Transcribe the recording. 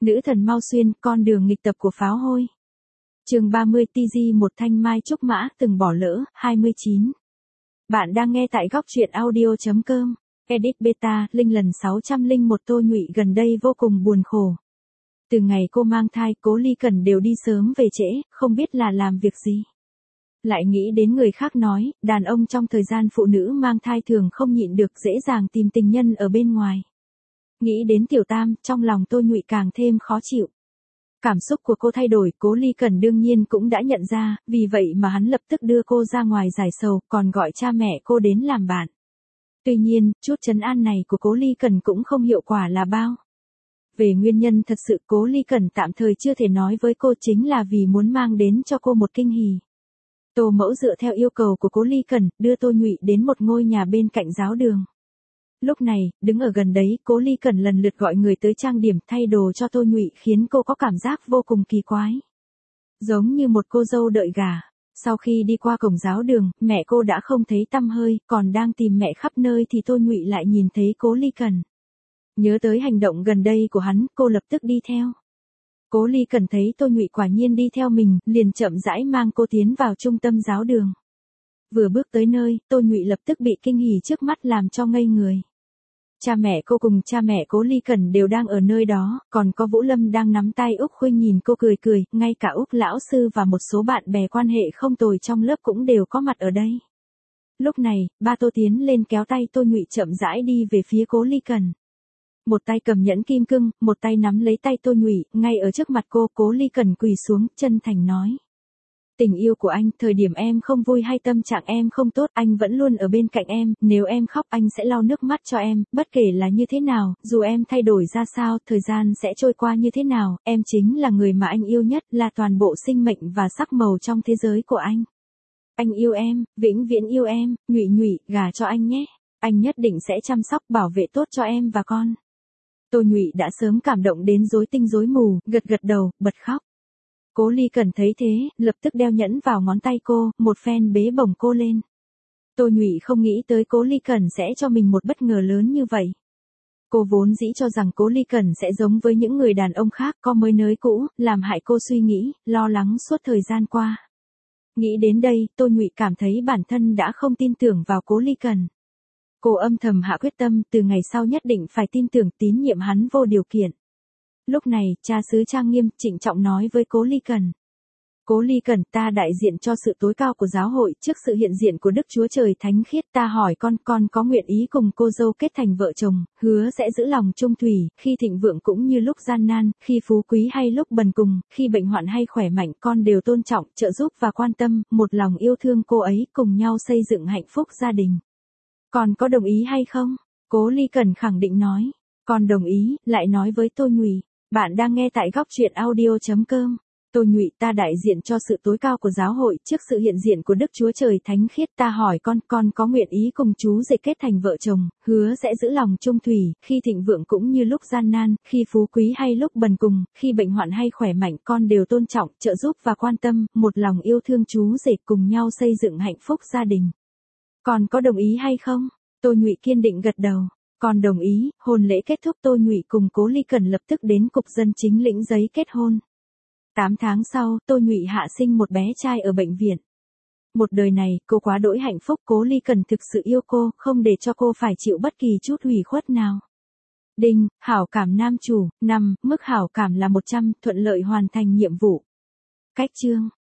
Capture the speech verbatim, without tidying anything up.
Nữ thần mau xuyên, con đường nghịch tập của pháo hôi. Chương ba mươi tê giê một thanh mai trúc mã từng bỏ lỡ, hai mươi chín. Bạn đang nghe tại góc truyện audio chấm com. Edit beta, linh lần sáu trăm lẻ một. Tô Nhụy gần đây vô cùng buồn khổ. Từ ngày cô mang thai, Cố Ly Cần đều đi sớm về trễ, không biết là làm việc gì. Lại nghĩ đến người khác nói, đàn ông trong thời gian phụ nữ mang thai thường không nhịn được dễ dàng tìm tình nhân ở bên ngoài. Nghĩ đến Tiểu Tam, trong lòng Tô Nhụy càng thêm khó chịu. Cảm xúc của cô thay đổi, Cố Ly Cần đương nhiên cũng đã nhận ra, vì vậy mà hắn lập tức đưa cô ra ngoài giải sầu, còn gọi cha mẹ cô đến làm bạn. Tuy nhiên, chút trấn an này của Cố Ly Cần cũng không hiệu quả là bao. Về nguyên nhân thật sự Cố Ly Cần tạm thời chưa thể nói với cô chính là vì muốn mang đến cho cô một kinh hỉ. Tô Mẫu dựa theo yêu cầu của Cố Ly Cần, đưa Tô Nhụy đến một ngôi nhà bên cạnh giáo đường. Lúc này, đứng ở gần đấy, Cố Ly Cần lần lượt gọi người tới trang điểm thay đồ cho Tô Nhụy khiến cô có cảm giác vô cùng kỳ quái. Giống như một cô dâu đợi gả. Sau khi đi qua cổng giáo đường, mẹ cô đã không thấy tăm hơi, còn đang tìm mẹ khắp nơi thì Tô Nhụy lại nhìn thấy Cố Ly Cần. Nhớ tới hành động gần đây của hắn, cô lập tức đi theo. Cố Ly Cần thấy Tô Nhụy quả nhiên đi theo mình, liền chậm rãi mang cô tiến vào trung tâm giáo đường. Vừa bước tới nơi, Tô Nhụy lập tức bị kinh hỉ trước mắt làm cho ngây người. Cha mẹ cô cùng cha mẹ Cố Ly Cần đều đang ở nơi đó, còn có Vũ Lâm đang nắm tay Úc Khuynh nhìn cô cười cười, ngay cả Úc lão sư và một số bạn bè quan hệ không tồi trong lớp cũng đều có mặt ở đây. Lúc này, ba Tô tiến lên kéo tay Tô Nhụy chậm rãi đi về phía Cố Ly Cần. Một tay cầm nhẫn kim cương, một tay nắm lấy tay Tô Nhụy, ngay ở trước mặt cô, Cố Ly Cần quỳ xuống, chân thành nói. Tình yêu của anh, thời điểm em không vui hay tâm trạng em không tốt, anh vẫn luôn ở bên cạnh em, nếu em khóc anh sẽ lau nước mắt cho em, bất kể là như thế nào, dù em thay đổi ra sao, thời gian sẽ trôi qua như thế nào, em chính là người mà anh yêu nhất, là toàn bộ sinh mệnh và sắc màu trong thế giới của anh. Anh yêu em, vĩnh viễn yêu em, Nhụy Nhụy, gả cho anh nhé, anh nhất định sẽ chăm sóc bảo vệ tốt cho em và con. Tô Nhụy đã sớm cảm động đến rối tinh rối mù, gật gật đầu, bật khóc. Cố Ly Cần thấy thế, lập tức đeo nhẫn vào ngón tay cô, một phen bế bổng cô lên. Tô Nhụy không nghĩ tới Cố Ly Cần sẽ cho mình một bất ngờ lớn như vậy. Cô vốn dĩ cho rằng Cố Ly Cần sẽ giống với những người đàn ông khác có mới nới cũ, làm hại cô suy nghĩ, lo lắng suốt thời gian qua. Nghĩ đến đây, Tô Nhụy cảm thấy bản thân đã không tin tưởng vào Cố Ly Cần. Cô âm thầm hạ quyết tâm, từ ngày sau nhất định phải tin tưởng tín nhiệm hắn vô điều kiện. Lúc này, cha xứ trang nghiêm, trịnh trọng nói với Cố Ly Cần. Cố Ly Cần, ta đại diện cho sự tối cao của giáo hội, trước sự hiện diện của Đức Chúa Trời Thánh Khiết, ta hỏi con, con có nguyện ý cùng cô dâu kết thành vợ chồng, hứa sẽ giữ lòng trung thủy, khi thịnh vượng cũng như lúc gian nan, khi phú quý hay lúc bần cùng, khi bệnh hoạn hay khỏe mạnh, con đều tôn trọng, trợ giúp và quan tâm, một lòng yêu thương cô ấy, cùng nhau xây dựng hạnh phúc gia đình. Con có đồng ý hay không? Cố Ly Cần khẳng định nói. Con đồng ý, lại nói với Tô Nhụy. Bạn đang nghe tại góc truyện audio chấm com. Tô Nhụy, ta đại diện cho sự tối cao của giáo hội, trước sự hiện diện của Đức Chúa Trời Thánh Khiết, ta hỏi con, con có nguyện ý cùng chú rể kết thành vợ chồng, hứa sẽ giữ lòng trung thủy, khi thịnh vượng cũng như lúc gian nan, khi phú quý hay lúc bần cùng, khi bệnh hoạn hay khỏe mạnh, con đều tôn trọng, trợ giúp và quan tâm, một lòng yêu thương chú rể, cùng nhau xây dựng hạnh phúc gia đình. Con có đồng ý hay không? Tô Nhụy kiên định gật đầu. Con đồng ý. Hôn lễ kết thúc, Tô Nhụy cùng Cố Ly Cần lập tức đến cục dân chính lĩnh giấy kết hôn. tám tháng sau, Tô Nhụy hạ sinh một bé trai ở bệnh viện. Một đời này, cô quá đỗi hạnh phúc, Cố Ly Cần thực sự yêu cô, không để cho cô phải chịu bất kỳ chút hủy khuất nào. Đinh, hảo cảm nam chủ, năm, mức hảo cảm là một trăm, thuận lợi hoàn thành nhiệm vụ. Cách chương.